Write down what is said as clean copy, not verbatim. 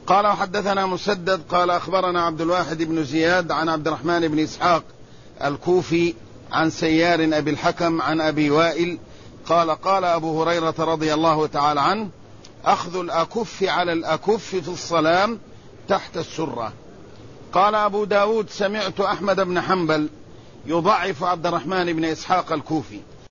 قال وحدثنا مسدد قال أخبرنا عبد الواحد بن زياد عن عبد الرحمن بن إسحاق الكوفي عن سيار أبي الحكم عن أبي وائل قال قال أبو هريرة رضي الله تعالى عنه: أخذ الأكف على الأكف في الصلاة تحت السرة. قال أبو داود: سمعت أحمد بن حنبل يضعف عبد الرحمن بن إسحاق الكوفي